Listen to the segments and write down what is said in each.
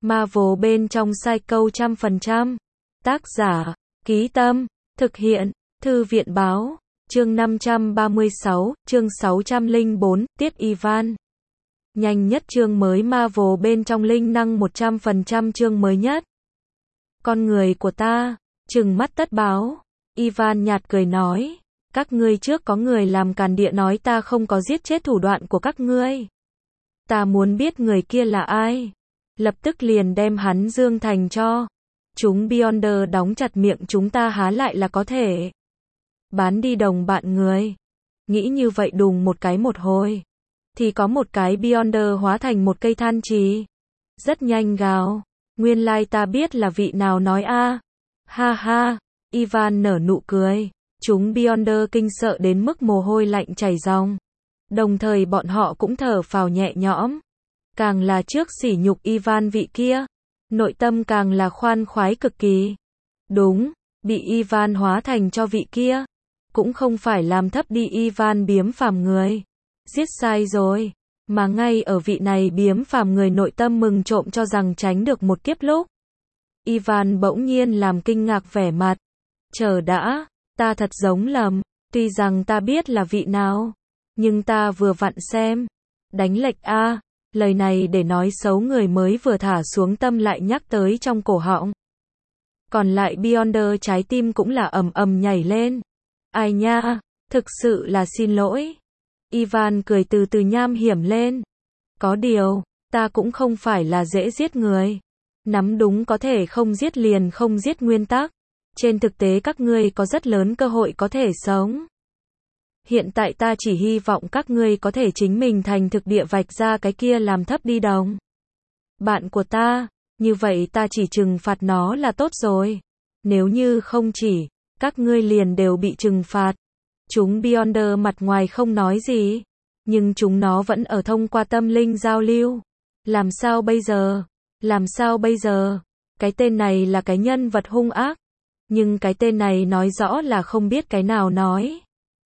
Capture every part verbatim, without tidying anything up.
Marvel bên trong Psycho trăm phần trăm. Tác giả, Ký Tâm, thực hiện, Thư viện Báo, chương năm trăm ba mươi sáu, chương sáu trăm lẻ bốn, Tiết Ivan. Nhanh nhất chương mới Marvel bên trong linh năng một trăm phần trăm chương mới nhất. Con người của ta, trừng mắt tất báo. Ivan nhạt cười nói, các ngươi trước có người làm càn địa nói ta không có giết chết thủ đoạn của các ngươi. Ta muốn biết người kia là ai. Lập tức liền đem hắn dương thành cho. Chúng Beyonder đóng chặt miệng chúng ta há lại là có thể. Bán đi đồng bạn người. Nghĩ như vậy đùng một cái một hồi. Thì có một cái Beyonder hóa thành một cây than trì. Rất nhanh gào. Nguyên lai ta biết là vị nào nói a. Ha ha. Ivan nở nụ cười. Chúng Beyonder kinh sợ đến mức mồ hôi lạnh chảy ròng. Đồng thời bọn họ cũng thở phào nhẹ nhõm. Càng là trước sỉ nhục Ivan vị kia, nội tâm càng là khoan khoái cực kỳ. Đúng, bị Ivan hóa thành cho vị kia, cũng không phải làm thấp đi Ivan biếm phàm người. Giết sai rồi, mà ngay ở vị này biếm phàm người nội tâm mừng trộm cho rằng tránh được một kiếp lúc. Ivan bỗng nhiên làm kinh ngạc vẻ mặt. Chờ đã, ta thật giống lầm, tuy rằng ta biết là vị nào, nhưng ta vừa vặn xem. Đánh lệch a. Lời này để nói xấu người mới vừa thả xuống tâm lại nhắc tới trong cổ họng. Còn lại Beyonder trái tim cũng là ầm ầm nhảy lên. Ai nha, thực sự là xin lỗi. Ivan cười từ từ nham hiểm lên. Có điều, ta cũng không phải là dễ giết người. Nắm đúng có thể không giết liền không giết nguyên tắc. Trên thực tế các ngươi có rất lớn cơ hội có thể sống. Hiện tại ta chỉ hy vọng các ngươi có thể chính mình thành thực địa vạch ra cái kia làm thấp đi đồng bạn của ta, như vậy ta chỉ trừng phạt nó là tốt rồi. Nếu như không chỉ, các ngươi liền đều bị trừng phạt. Chúng Beyonder mặt ngoài không nói gì, nhưng chúng nó vẫn ở thông qua tâm linh giao lưu. Làm sao bây giờ? Làm sao bây giờ? Cái tên này là cái nhân vật hung ác, nhưng cái tên này nói rõ là không biết cái nào nói.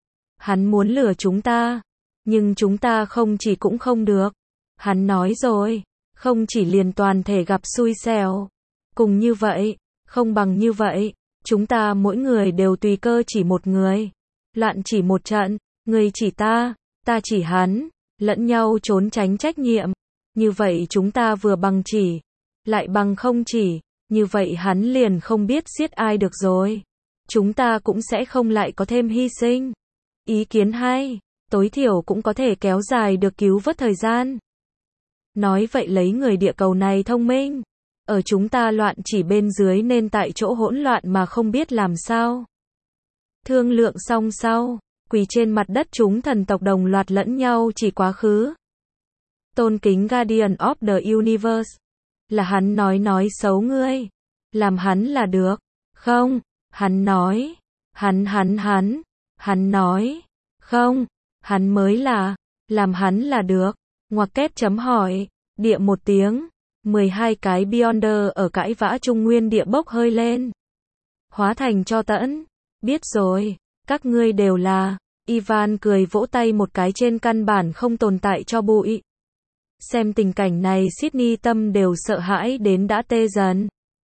Hắn muốn lừa chúng ta, nhưng chúng ta không chỉ cũng không được. Hắn nói rồi, không chỉ liền toàn thể gặp xui xẻo. Cùng như vậy, không bằng như vậy, chúng ta mỗi người đều tùy cơ chỉ một người. Loạn chỉ một trận, người chỉ ta, ta chỉ hắn, lẫn nhau trốn tránh trách nhiệm. Như vậy chúng ta vừa bằng chỉ, lại bằng không chỉ, như vậy hắn liền không biết giết ai được rồi. Chúng ta cũng sẽ không lại có thêm hy sinh. Ý kiến hay, tối thiểu cũng có thể kéo dài được cứu vớt thời gian. Nói vậy lấy người địa cầu này thông minh, ở chúng ta loạn chỉ bên dưới nên tại chỗ hỗn loạn mà không biết làm sao. Thương lượng xong sau, quỳ trên mặt đất chúng thần tộc đồng loạt lẫn nhau chỉ quá khứ. Tôn kính Guardian of the Universe, là hắn nói nói xấu ngươi, làm hắn là được, không, hắn nói, hắn hắn hắn. Hắn nói, không, hắn mới là, làm hắn là được. Ngoặc kép chấm hỏi, địa một tiếng, mười hai cái Beyonder ở cãi vã trung nguyên địa bốc hơi lên. Hóa thành cho tẫn, biết rồi, các ngươi đều là, Ivan cười vỗ tay một cái trên căn bản không tồn tại cho bụi. Xem tình cảnh này Sydney tâm đều sợ hãi đến đã tê dần.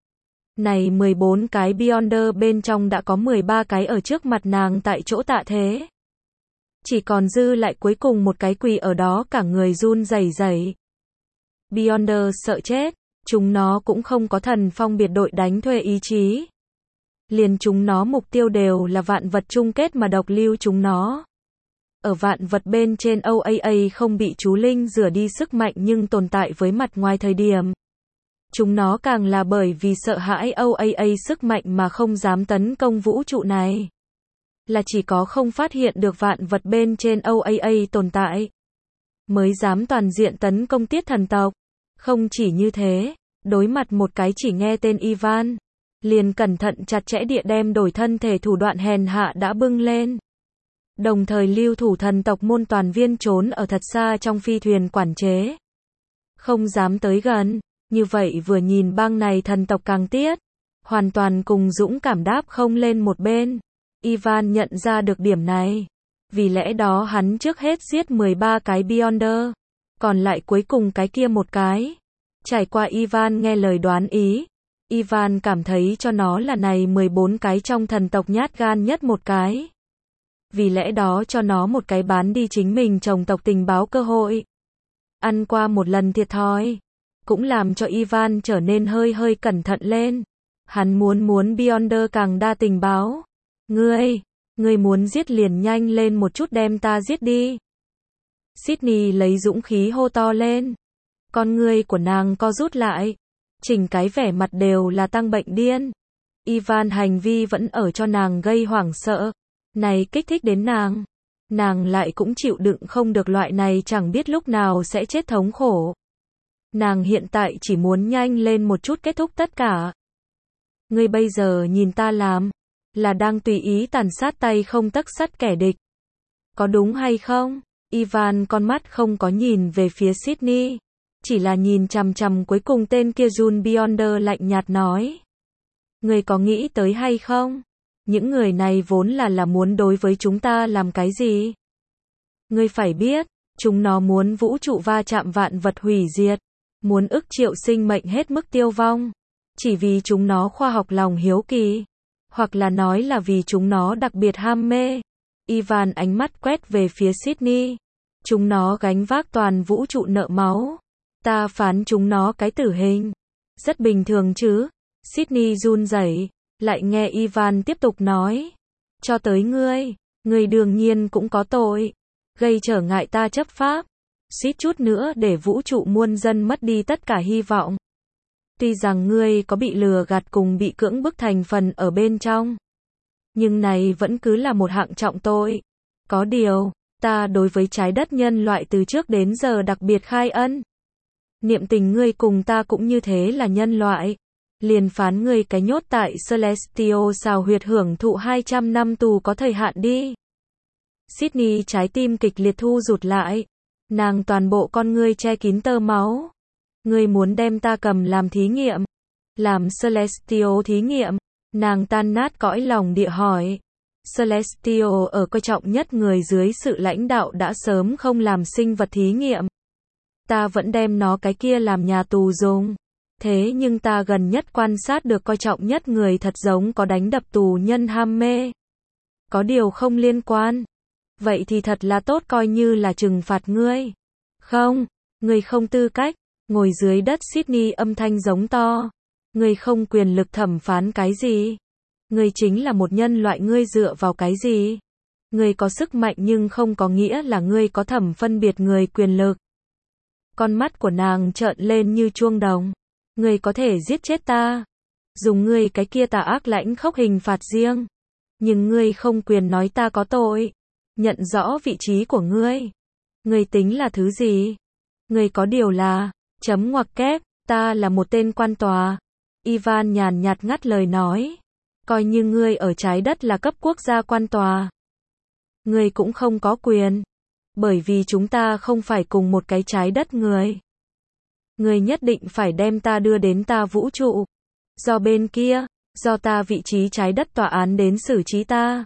Này mười bốn cái Beyonder bên trong đã có mười ba cái ở trước mặt nàng tại chỗ tạ thế. Chỉ còn dư lại cuối cùng một cái quỳ ở đó cả người run rẩy rẩy. Beyonder sợ chết, chúng nó cũng không có thần phong biệt đội đánh thuê ý chí. Liền chúng nó mục tiêu đều là vạn vật chung kết mà độc lưu chúng nó. Ở vạn vật bên trên o a a không bị chú linh rửa đi sức mạnh nhưng tồn tại với mặt ngoài thời điểm. Chúng nó càng là bởi vì sợ hãi o a a sức mạnh mà không dám tấn công vũ trụ này. Là chỉ có không phát hiện được vạn vật bên trên o a a tồn tại, mới dám toàn diện tấn công tiết thần tộc. Không chỉ như thế, đối mặt một cái chỉ nghe tên Ivan, liền cẩn thận chặt chẽ địa đem đổi thân thể thủ đoạn hèn hạ đã bưng lên. Đồng thời lưu thủ thần tộc môn toàn viên trốn ở thật xa trong phi thuyền quản chế. Không dám tới gần. Như vậy vừa nhìn bang này thần tộc càng tiết, hoàn toàn cùng dũng cảm đáp không lên một bên. Ivan nhận ra được điểm này. Vì lẽ đó hắn trước hết giết mười ba cái Beyonder, còn lại cuối cùng cái kia một cái. Trải qua Ivan nghe lời đoán ý, Ivan cảm thấy cho nó là này mười bốn cái trong thần tộc nhát gan nhất một cái. Vì lẽ đó cho nó một cái bán đi chính mình chồng tộc tình báo cơ hội. Ăn qua một lần thiệt thòi, cũng làm cho Ivan trở nên hơi hơi cẩn thận lên. Hắn muốn muốn Beyonder càng đa tình báo. Ngươi, ngươi muốn giết liền nhanh lên một chút đem ta giết đi. Sydney lấy dũng khí hô to lên. Con ngươi của nàng co rút lại. Chỉnh cái vẻ mặt đều là tăng bệnh điên. Ivan hành vi vẫn ở cho nàng gây hoảng sợ. Này kích thích đến nàng. Nàng lại cũng chịu đựng không được loại này chẳng biết lúc nào sẽ chết thống khổ. Nàng hiện tại chỉ muốn nhanh lên một chút kết thúc tất cả. Ngươi bây giờ nhìn ta làm, là đang tùy ý tàn sát tay không tấc sắt kẻ địch. Có đúng hay không? Ivan con mắt không có nhìn về phía Sydney, chỉ là nhìn chằm chằm cuối cùng tên kia Jun Beyonder lạnh nhạt nói. Ngươi có nghĩ tới hay không? Những người này vốn là là muốn đối với chúng ta làm cái gì? Ngươi phải biết, chúng nó muốn vũ trụ va chạm vạn vật hủy diệt, muốn ức triệu sinh mệnh hết mức tiêu vong, chỉ vì chúng nó khoa học lòng hiếu kỳ, hoặc là nói là vì chúng nó đặc biệt ham mê. Ivan ánh mắt quét về phía Sydney. Chúng nó gánh vác toàn vũ trụ nợ máu. Ta phán chúng nó cái tử hình. Rất bình thường chứ? Sydney run rẩy, lại nghe Ivan tiếp tục nói. Cho tới ngươi, ngươi đương nhiên cũng có tội. Gây trở ngại ta chấp pháp. Suýt chút nữa để vũ trụ muôn dân mất đi tất cả hy vọng. Tuy rằng ngươi có bị lừa gạt cùng bị cưỡng bức thành phần ở bên trong, nhưng này vẫn cứ là một hạng trọng tội. Có điều, ta đối với trái đất nhân loại từ trước đến giờ đặc biệt khai ân. Niệm tình ngươi cùng ta cũng như thế là nhân loại. Liền phán ngươi cái nhốt tại Celestial xào huyệt hưởng thụ hai trăm năm tù có thời hạn đi. Sydney trái tim kịch liệt thu rụt lại. Nàng toàn bộ con ngươi che kín tơ máu. Ngươi muốn đem ta cầm làm thí nghiệm. Làm Celestial thí nghiệm. Nàng tan nát cõi lòng địa hỏi. Celestial ở coi trọng nhất người dưới sự lãnh đạo đã sớm không làm sinh vật thí nghiệm. Ta vẫn đem nó cái kia làm nhà tù dùng. Thế nhưng ta gần nhất quan sát được coi trọng nhất người thật giống có đánh đập tù nhân ham mê. Có điều không liên quan. Vậy thì thật là tốt coi như là trừng phạt ngươi. Không, ngươi không tư cách. Ngồi dưới đất Sydney âm thanh giống to. Ngươi không quyền lực thẩm phán cái gì. Ngươi chính là một nhân loại, ngươi dựa vào cái gì? Ngươi có sức mạnh nhưng không có nghĩa là ngươi có thẩm phân biệt người quyền lực. Con mắt của nàng trợn lên như chuông đồng. Ngươi có thể giết chết ta. Dùng ngươi cái kia tà ác lãnh khốc hình phạt riêng. Nhưng ngươi không quyền nói ta có tội. Nhận rõ vị trí của ngươi. Ngươi tính là thứ gì? Ngươi có điều là, chấm ngoặc kép, ta là một tên quan tòa. Ivan nhàn nhạt ngắt lời nói. Coi như ngươi ở trái đất là cấp quốc gia quan tòa. Ngươi cũng không có quyền. Bởi vì chúng ta không phải cùng một cái trái đất người. Ngươi nhất định phải đem ta đưa đến ta vũ trụ. Do bên kia, do ta vị trí trái đất tòa án đến xử trí ta.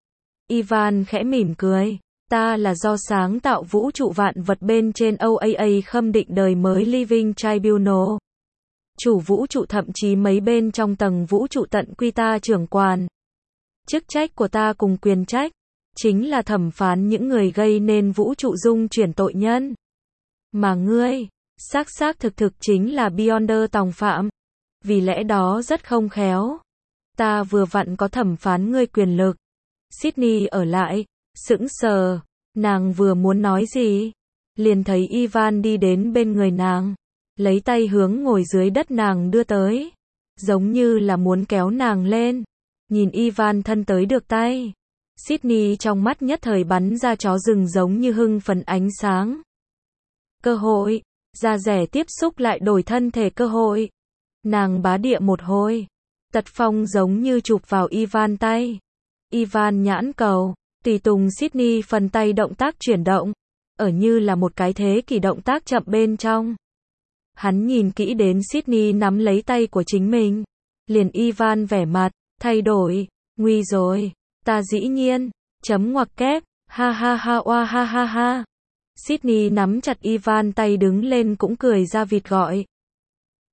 Ivan khẽ mỉm cười. Ta là do sáng tạo vũ trụ vạn vật bên trên o a a khâm định đời mới Living Tribunal. Chủ vũ trụ thậm chí mấy bên trong tầng vũ trụ tận quy ta trưởng quản. Chức trách của ta cùng quyền trách, chính là thẩm phán những người gây nên vũ trụ dung chuyển tội nhân. Mà ngươi, xác xác thực thực chính là Beyonder tòng phạm. Vì lẽ đó rất không khéo. Ta vừa vặn có thẩm phán ngươi quyền lực. Sydney ở lại, sững sờ, nàng vừa muốn nói gì, liền thấy Ivan đi đến bên người nàng, lấy tay hướng ngồi dưới đất nàng đưa tới, giống như là muốn kéo nàng lên. Nhìn Ivan thân tới được tay, Sydney trong mắt nhất thời bắn ra chó rừng giống như hưng phấn ánh sáng. Cơ hội, da rẻ tiếp xúc lại đổi thân thể cơ hội. Nàng bá địa một hồi, tật phong giống như chụp vào Ivan tay. Ivan nhãn cầu, tùy tùng Sydney phần tay động tác chuyển động, ở như là một cái thế kỷ động tác chậm bên trong. Hắn nhìn kỹ đến Sydney nắm lấy tay của chính mình, liền Ivan vẻ mặt thay đổi, nguy rồi, ta dĩ nhiên, chấm ngoặc kép, ha ha ha oa ha ha ha. Sydney nắm chặt Ivan tay đứng lên cũng cười ra vịt gọi.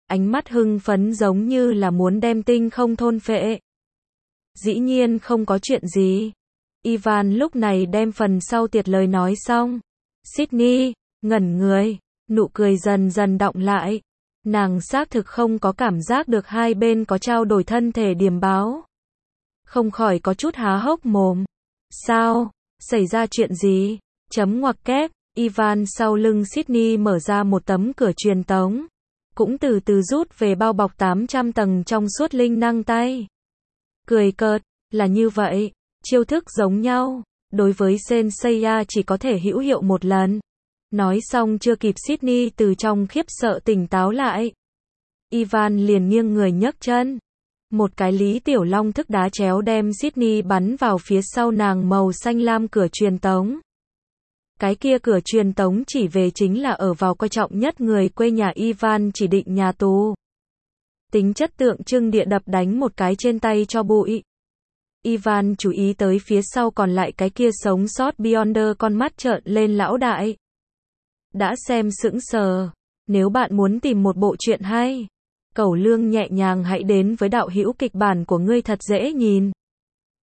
ánh mắt hưng phấn giống như là muốn đem tinh không thôn phệ. Dĩ nhiên không có chuyện gì. Ivan lúc này đem phần sau tiệt lời nói xong. Sydney, ngẩn người, nụ cười dần dần đọng lại. Nàng xác thực không có cảm giác được hai bên có trao đổi thân thể điềm báo. Không khỏi có chút há hốc mồm. Sao? Xảy ra chuyện gì? Chấm ngoặc kép, Ivan sau lưng Sydney mở ra một tấm cửa truyền tống. Cũng từ từ rút về bao bọc tám trăm tầng trong suốt linh năng tay. Cười cợt, là như vậy, chiêu thức giống nhau, đối với Senseiya chỉ có thể hữu hiệu một lần. Nói xong chưa kịp Sydney từ trong khiếp sợ tỉnh táo lại. Ivan liền nghiêng người nhấc chân. Một cái Lý Tiểu Long thức đá chéo đem Sydney bắn vào phía sau nàng màu xanh lam cửa truyền tống. Cái kia cửa truyền tống chỉ về chính là ở vào coi trọng nhất người quê nhà Ivan chỉ định nhà tù. Tính chất tượng trưng địa đập đánh một cái trên tay cho bụi. Ivan chú ý tới phía sau còn lại cái kia sống sót Beyonder con mắt trợn lên lão đại. Đã xem sững sờ. Nếu bạn muốn tìm một bộ truyện hay, Cẩu Lương nhẹ nhàng hãy đến với đạo hữu kịch bản của ngươi thật dễ nhìn.